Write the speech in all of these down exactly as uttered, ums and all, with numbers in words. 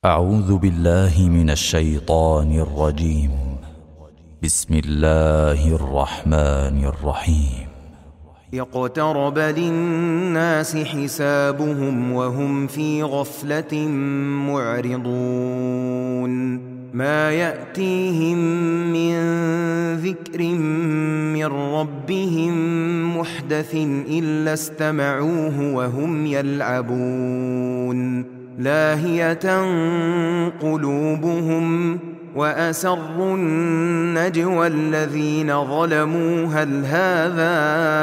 أعوذ بالله من الشيطان الرجيم. بسم الله الرحمن الرحيم. اقترب للناس حسابهم وهم في غفلة معرضون ما يأتيهم من ذكر من ربهم محدث إلا استمعوه وهم يلعبون لاهية قلوبهم وأسروا النجوى الذين ظلموا هل هذا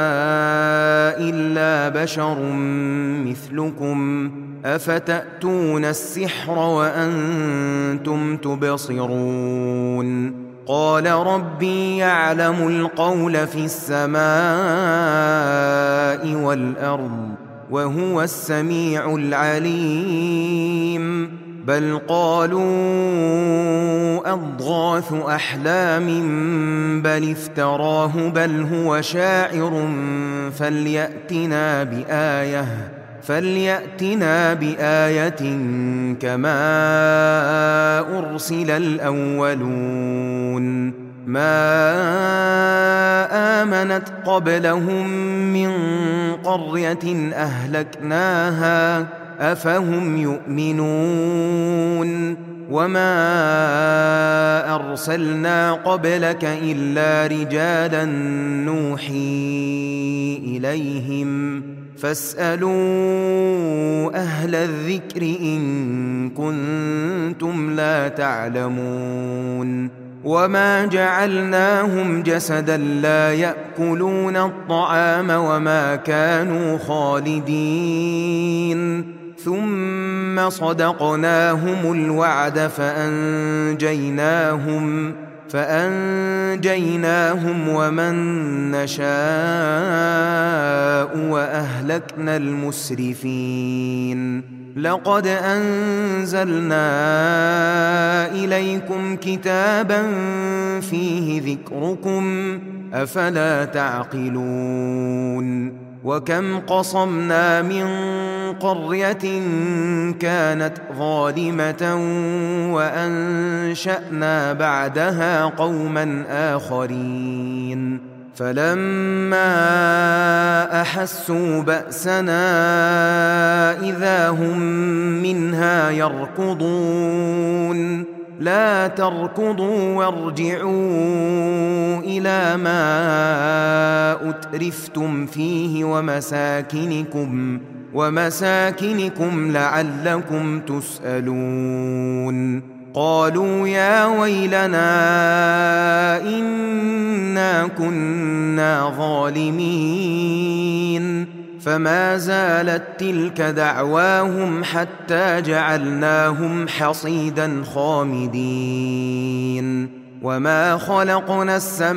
إلا بشر مثلكم أفتأتون السحر وأنتم تبصرون قال ربي يعلم القول في السماء والأرض وهو السميع العليم بل قالوا أضغاث أحلام بل افتراه بل هو شاعر فليأتنا بآية فليأتنا بآية كما أرسل الأولون ما آمنت قبلهم من قرية أهلكناها أفهم يؤمنون وما أرسلنا قبلك إلا رجالا نوحي إليهم فاسألوا أهل الذكر إن كنتم لا تعلمون وما جعلناهم جسدا لا يأكلون الطعام وما كانوا خالدين ثم صدقناهم الوعد فأنجيناهم فأنجيناهم ومن نشاء وأهلكنا المسرفين لقد أنزلنا إليكم كتابا فيه ذكركم أفلا تعقلون وكم قصمنا من قرية كانت ظالمة وأنشأنا بعدها قوما آخرين فلما أحسوا بأسنا إذا هم منها يركضون لا تركضوا وارجعوا إلى ما أترفتم فيه ومساكنكم ومساكنكم لعلكم تسألون قالوا يا ويلنا إنا كنا ظالمين فما زالت تلك دعواهم حتى جعلناهم حصيدا خامدين وما خلقنا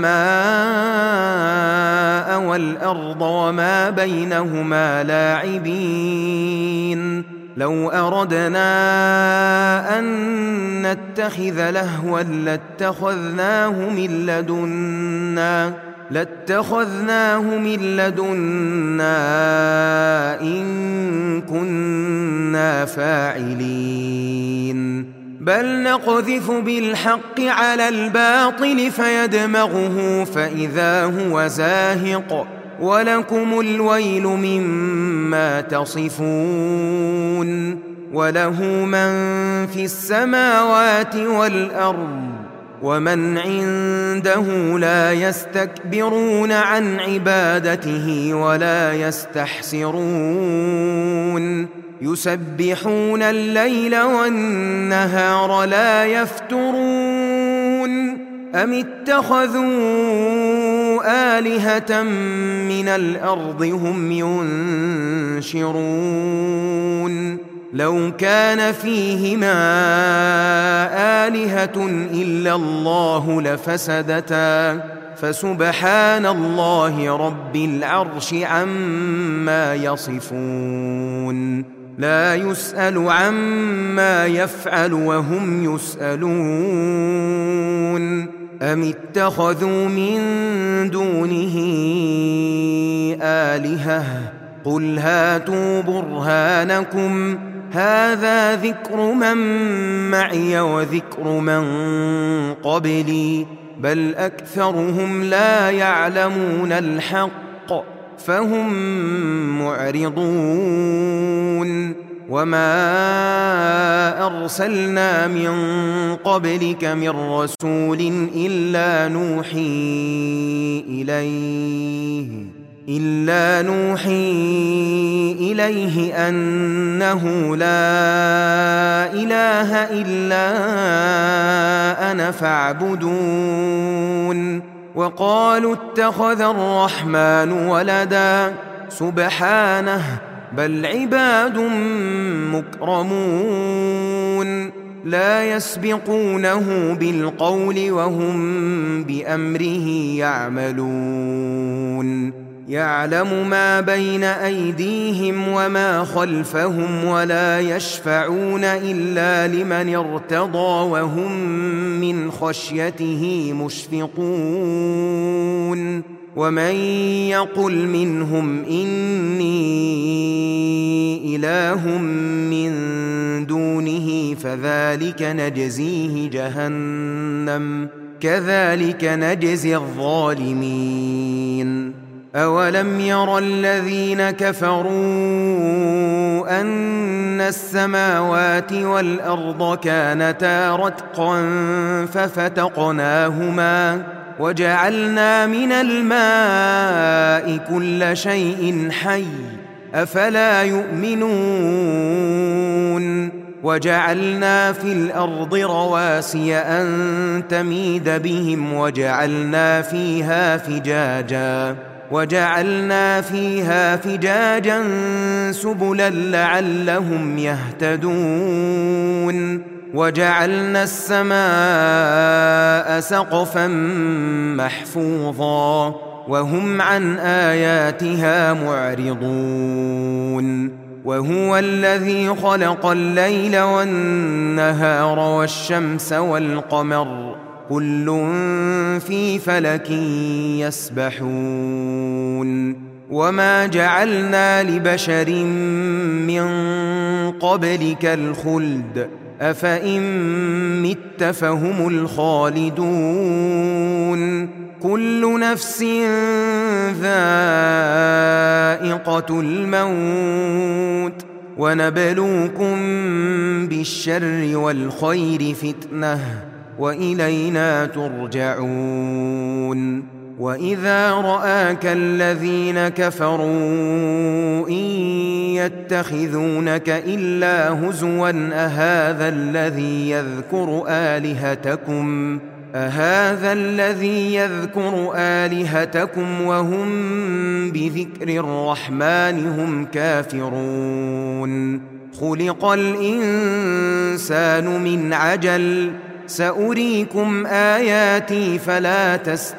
السماء والأرض وما بينهما لاعبين لو أردنا أن نتخذ لهوا لاتخذناه من لدنا لاتخذناه من لدنا إن كنا فاعلين بل نقذف بالحق على الباطل فيدمغه فإذا هو زاهق ولكم الويل مما تصفون وله من في السماوات والأرض ومن عنده لا يستكبرون عن عبادته ولا يستحسرون يسبحون الليل والنهار لا يفترون أم اتخذوا آلهة من الأرض هم ينشرون لو كان فيهما آلهة إلا الله لفسدتا فسبحان الله رب العرش عما يصفون لا يسأل عما يفعل وهم يسألون أم اتخذوا من دونه آلهة قل هاتوا برهانكم هذا ذكر من معي وذكر من قبلي بل أكثرهم لا يعلمون الحق فهم معرضون وما أرسلنا من قبلك من رسول إلا نوحي إليه إلا نوحي إليه أنه لا إله إلا أنا فاعبدون وقالوا اتخذ الرحمن ولدا سبحانه بل عباد مكرمون لا يسبقونه بالقول وهم بأمره يعملون يعلم ما بين أيديهم وما خلفهم ولا يشفعون إلا لمن ارتضى وهم من خشيته مشفقون ومن يقل منهم إني إله من دونه فذلك نجزيه جهنم كذلك نجزي الظالمين أولم ير الذين كفروا أن السماوات والأرض كانتا رتقا ففتقناهما وجعلنا من الماء كل شيء حي أفلا يؤمنون وجعلنا في الأرض رواسي أن تميد بهم وجعلنا فيها فجاجا وجعلنا فيها فجاجا سبلا لعلهم يهتدون وجعلنا السماء سقفا محفوظا وهم عن آياتها معرضون وهو الذي خلق الليل والنهار والشمس والقمر كل في فلك يسبحون وما جعلنا لبشر من قبلك الخلد أفإن مت فهم الخالدون كل نفس ذائقة الموت ونبلوكم بالشر والخير فتنة وإلينا ترجعون وإذا رآك الذين كفروا إن يتخذونك إلا هزوا أهذا الذي يذكر آلهتكم أهذا الذي يذكر آلهتكم وهم بذكر الرحمن هم كافرون خلق الإنسان من عجل سأريكم آياتي فلا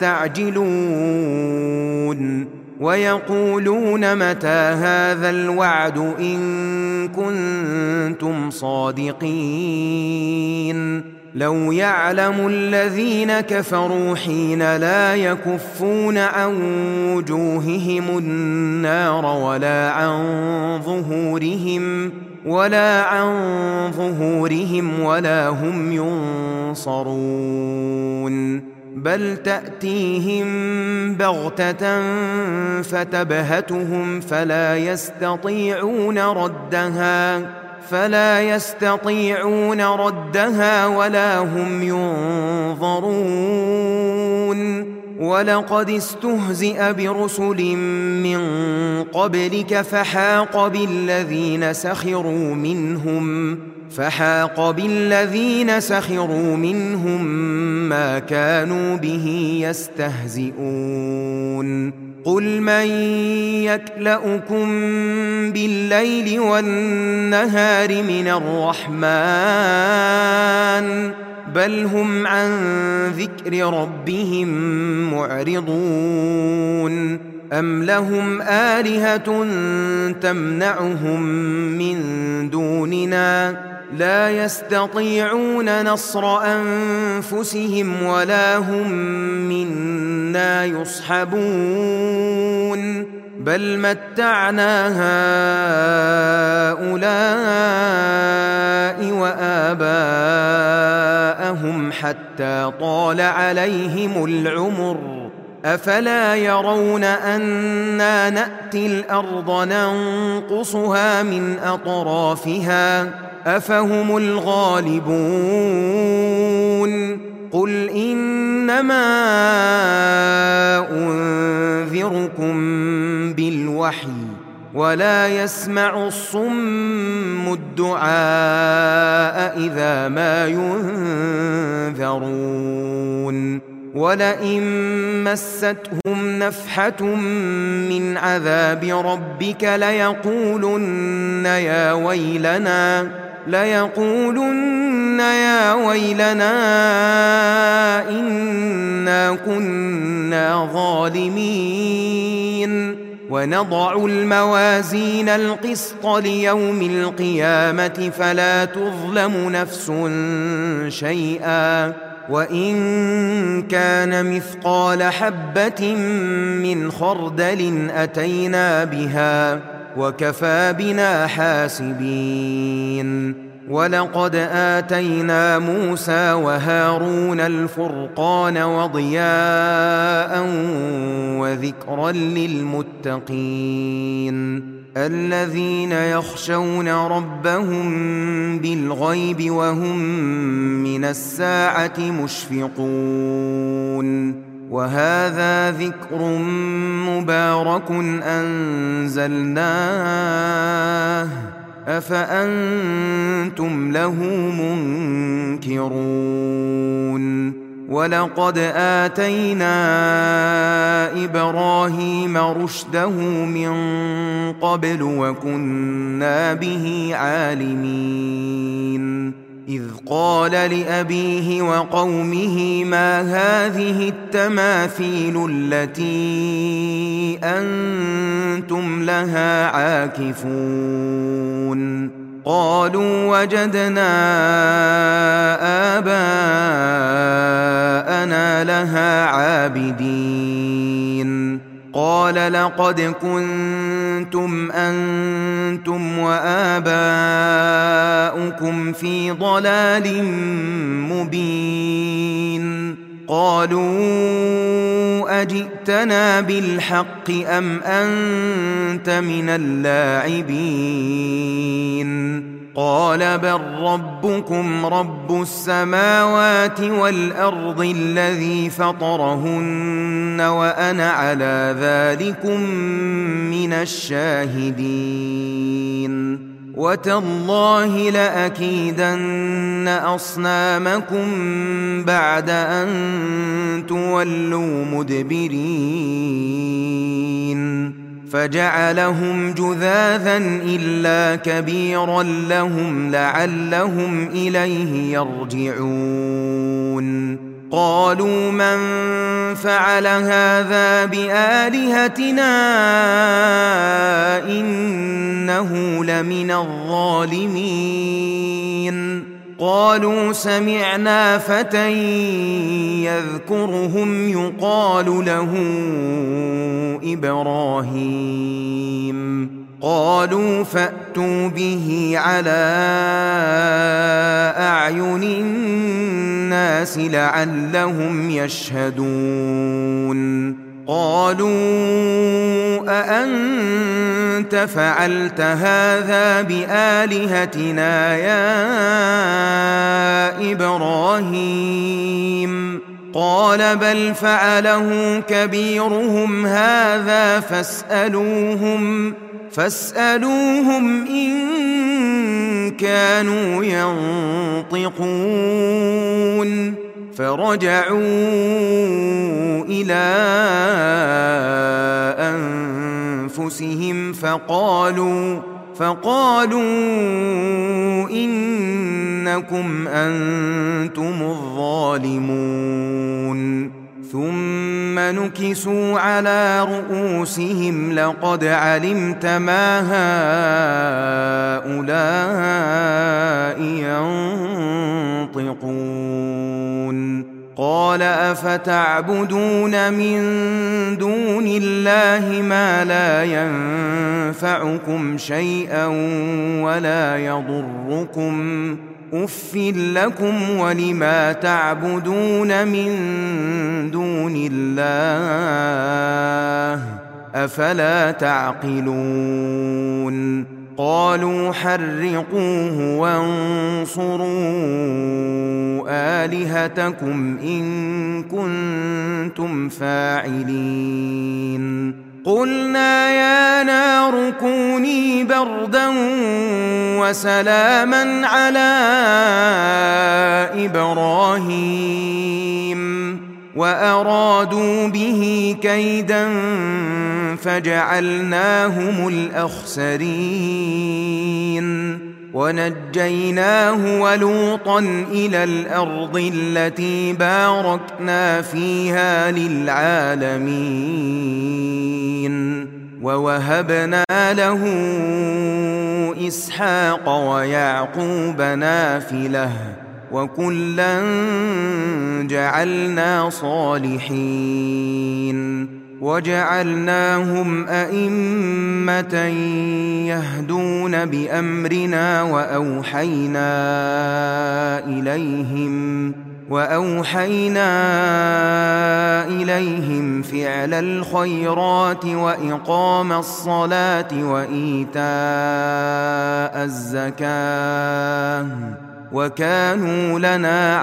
تستعجلون ويقولون متى هذا الوعد إن كنتم صادقين لو يعلم الذين كفروا حين لا يكفون عن وجوههم النار ولا عن ظهورهم ولا عن ظهورهم ولا هم ينصرون بل تأتيهم بغتة فتبهتهم فلا يستطيعون ردها فلا يستطيعون ردها ولا هم ينظرون ولقد استهزئ برسل من قبلك فحاق بالذين سخروا منهم فحاق بالذين سخروا منهم ما كانوا به يستهزئون قل من يكلؤكم بالليل والنهار من الرحمن بل هم عن ذكر ربهم معرضون أم لهم آلهة تمنعهم من دوننا لا يستطيعون نصر أنفسهم ولا هم منا يصحبون بل متعنا هؤلاء وآباءهم حتى طال عليهم العمر أفلا يرون أنا نأتي الأرض ننقصها من أطرافها أفهم الغالبون قل إنما أنذركم بالوحي ولا يسمع الصم الدعاء إذا ما ينذرون ولئن مستهم نفحة من عذاب ربك ليقولن يا ويلنا ليقولن يا ويلنا إنا كنا ظالمين ونضع الموازين القسط ليوم القيامة فلا تظلم نفس شيئا وإن كان مثقال حبة من خردل أتينا بها وكفى بنا حاسبين ولقد آتينا موسى وهارون الفرقان وضياء وذكرا للمتقين الذين يخشون ربهم بالغيب وهم من الساعة مشفقون وهذا ذكر مبارك أنزلناه أفأنتم له منكرون ولقد آتينا إبراهيم رشده من قبل وكنا به عالمين إذ قال لأبيه وقومه ما هذه التماثيل التي أنتم لها عاكفون قالوا وجدنا آباءنا لها عابدين قال لقد كنتم أنتم وآباؤكم في ضلال مبين قالوا أجئتنا بالحق أم أنت من اللاعبين قال بل ربكم رب السماوات والأرض الذي فطرهن وأنا على ذلكم من الشاهدين وتالله لأكيدن أصنامكم بعد أن تولوا مدبرين فجعلهم جذاذا إلا كبيرا لهم لعلهم إليه يرجعون قالوا من فعل هذا بآلهتنا إنه لمن الظالمين قالوا سمعنا فتى يذكرهم يقال له إبراهيم قالوا فأتوا به على أعين الناس لعلهم يشهدون قالوا أأنت فعلت هذا بآلهتنا يا إبراهيم قال بل فعله كبيرهم هذا فاسألوهم فاسألوهم إن كانوا ينطقون فرجعوا إلى أنفسهم فقالوا فقالوا إنكم أنتم الظالمون ثم نكسوا على رؤوسهم لقد علمت ما هؤلاء ينطقون قال أفتعبدون من دون الله ما لا ينفعكم شيئا ولا يضركم أف لكم ولما تعبدون من دون الله أفلا تعقلون قالوا حرقوه وانصروا آلهتكم إن كنتم فاعلين قلنا يا نار كوني بردا وسلاما على إبراهيم وأرادوا به كيدا فجعلناهم الأخسرين ونجيناه ولوطا إلى الأرض التي باركنا فيها للعالمين ووهبنا له إسحاق ويعقوب نافلة وكلا جعلنا صالحين وجعلناهم أئمة يهدون بأمرنا وأوحينا إليهم وأوحينا إليهم فعل الخيرات وإقام الصلاة وإيتاء الزكاة وكانوا لنا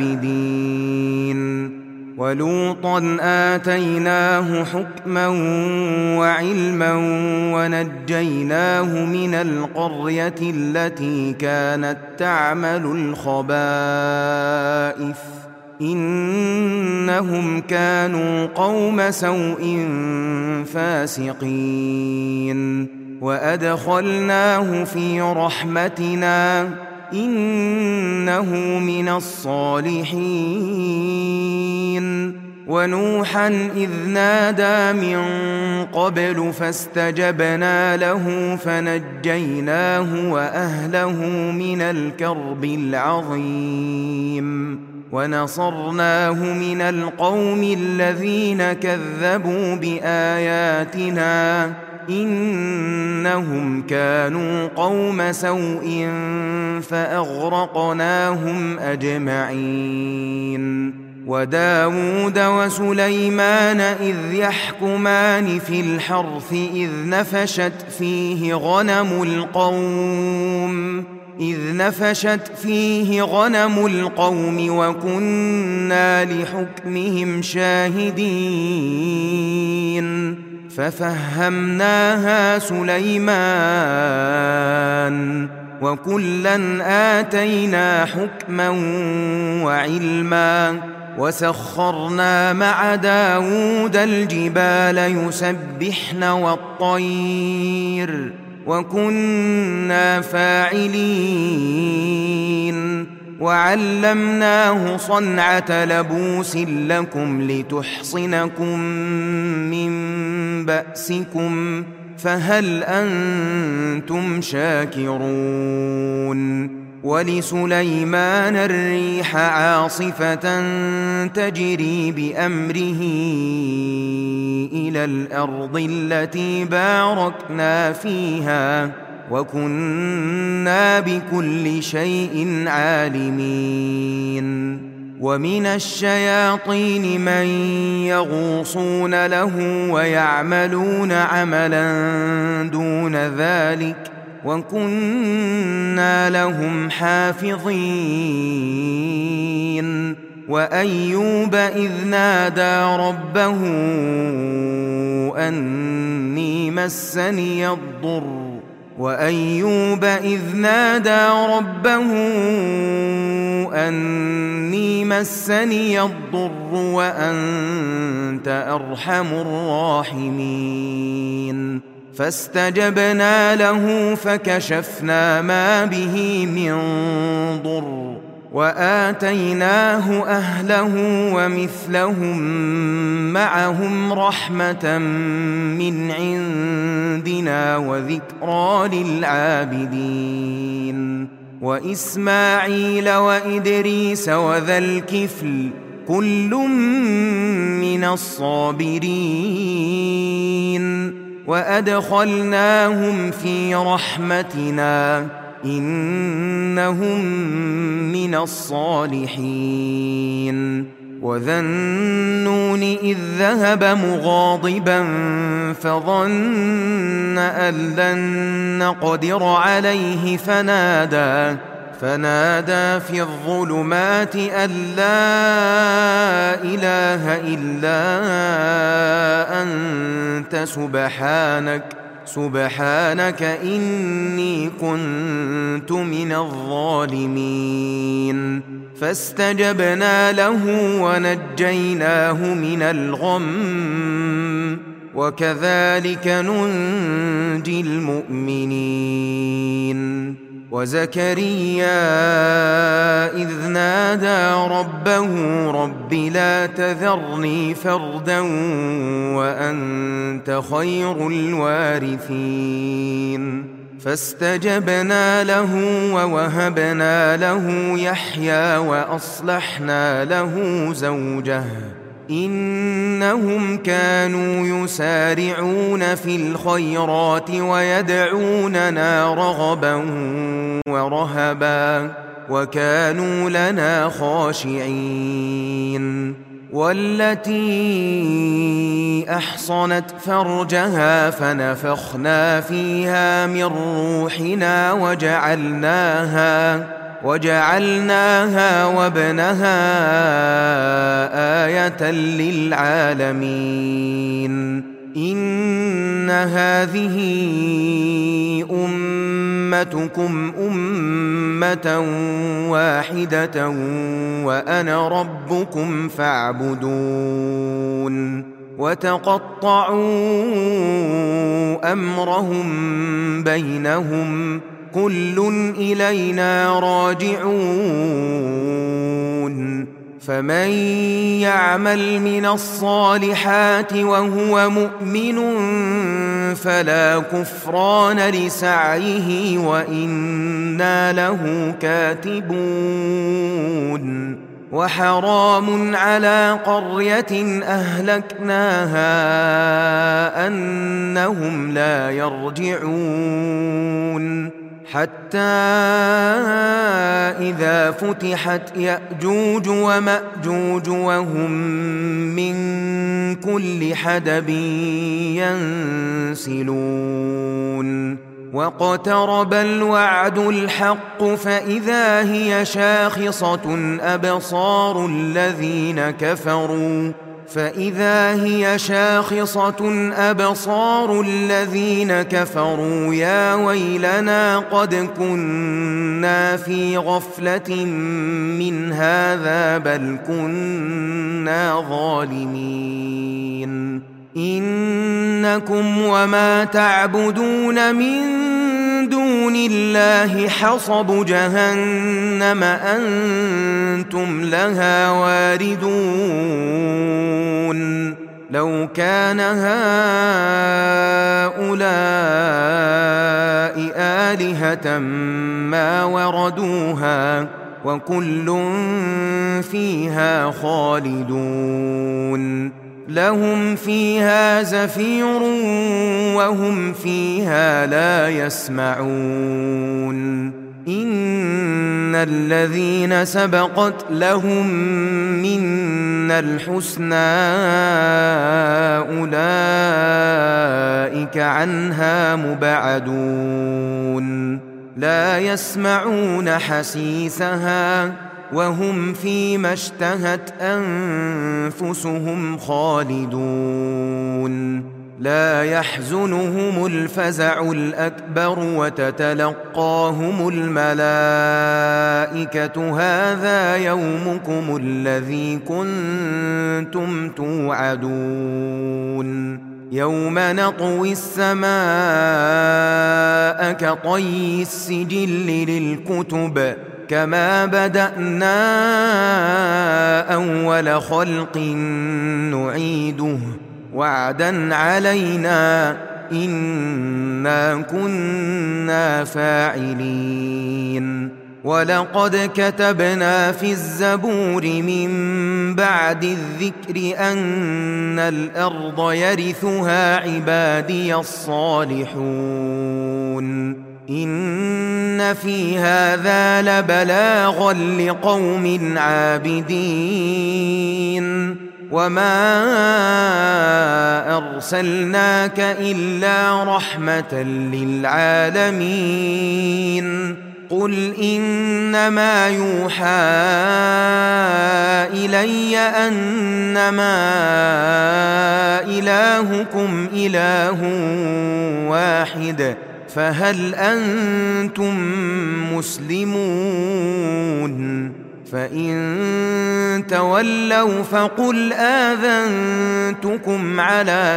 عابدين ولوطا آتيناه حكما وعلما ونجيناه من القرية التي كانت تعمل الخبائث إنهم كانوا قوم سوء فاسقين وأدخلناه في رحمتنا إنه من الصالحين ونوحا إذ نادى من قبل فاستجبنا له فنجيناه وأهله من الكرب العظيم ونصرناه من القوم الذين كذبوا بآياتنا إنهم كانوا قوم سوء فأغرقناهم أجمعين وداود وسليمان إذ يحكمان في الحرث إذ نفشت فيه غنم القوم إذ نفشت فيه غنم القوم وكنا لحكمهم شاهدين ففهمناها سليمان وكلا آتينا حكما وعلما وسخرنا مع داود الجبال يسبحن والطير وكنا فاعلين وعلمناه صنعة لبوس لكم لتحصنكم من بأسكم فهل أنتم شاكرون ولسليمان الريح عاصفة تجري بأمره إلى الأرض التي باركنا فيها وكنا بكل شيء عالمين ومن الشياطين من يغوصون له ويعملون عملا دون ذلك وكنا لهم حافظين وأيوب إذ نادى ربه أني مسني الضر وأيوب إذ نادى ربه أني مسني الضر وأنت أرحم الراحمين فاستجبنا له فكشفنا ما به من ضر وآتيناه أهله ومثلهم معهم رحمة من عندنا وذكرى للعابدين وإسماعيل وإدريس وذا الكفل كل من الصابرين وأدخلناهم في رحمتنا إنهم من الصالحين وذا النون إذ ذهب مغاضبا فظن أن لن نقدر عليه فنادى فنادى في الظلمات أن لا إله إلا أنت سبحانك سبحانك إني كنت من الظالمين فاستجبنا له ونجيناه من الغم وكذلك ننجي المؤمنين وزكريا إذ نادى ربه رب لا تذرني فردا وأنت خير الوارثين فاستجبنا له ووهبنا له يحيى وأصلحنا له زوجه إنهم كانوا يسارعون في الخيرات ويدعوننا رغبا ورهبا وكانوا لنا خاشعين والتي أحصنت فرجها فنفخنا فيها من روحنا وجعلناها وجعلناها وابنها آية للعالمين إن هذه أمتكم أمة واحدة وأنا ربكم فاعبدون وتقطعوا أمرهم بينهم كل إلينا راجعون فمن يعمل من الصالحات وهو مؤمن فلا كفران لسعيه وإنا له كاتبون وحرام على قرية أهلكناها أنهم لا يرجعون حتى إذا فتحت يأجوج ومأجوج وهم من كل حدب ينسلون واقترب الوعد الحق فإذا هي شاخصة أبصار الذين كفروا فإذا هي شاخصة أبصار الذين كفروا يا ويلنا قد كنا في غفلة من هذا بل كنا ظالمين إنكم وما تعبدون من دون الله حصب جهنم أنتم لها واردون لو كان هؤلاء آلهة ما وردوها وكل فيها خالدون لهم فيها زفير وهم فيها لا يسمعون إن الذين سبقت لهم منا الحسنى أولئك عنها مبعدون لا يسمعون حسيسها وهم فيما اشتهت أنفسهم خالدون لا يحزنهم الفزع الأكبر وتتلقاهم الملائكة هذا يومكم الذي كنتم توعدون يوم نطوي السماء كطي السجل للكتب كما بدأنا أول خلق نعيده وعدا علينا إنا كنا فاعلين ولقد كتبنا في الزبور من بعد الذكر أن الأرض يرثها عبادي الصالحون إن في هذا لبلاغا لقوم عابدين وما أرسلناك إلا رحمة للعالمين قل إنما يوحى إلي أنما إلهكم إله واحد فهل أنتم مسلمون فإن تولوا فقل آذنتكم على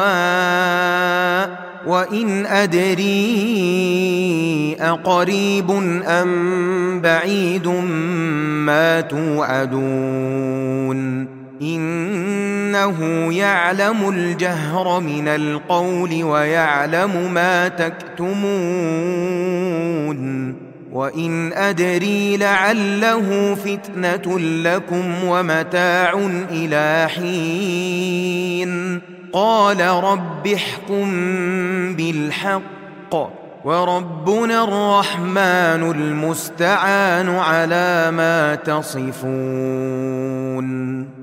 سواء وإن أدري أقريب أم بعيد ما توعدون إنه يعلم الجهر من القول ويعلم ما تكتمون وإن أدري لعله فتنة لكم ومتاع إلى حين قال رب احكم بالحق وربنا الرحمن المستعان على ما تصفون.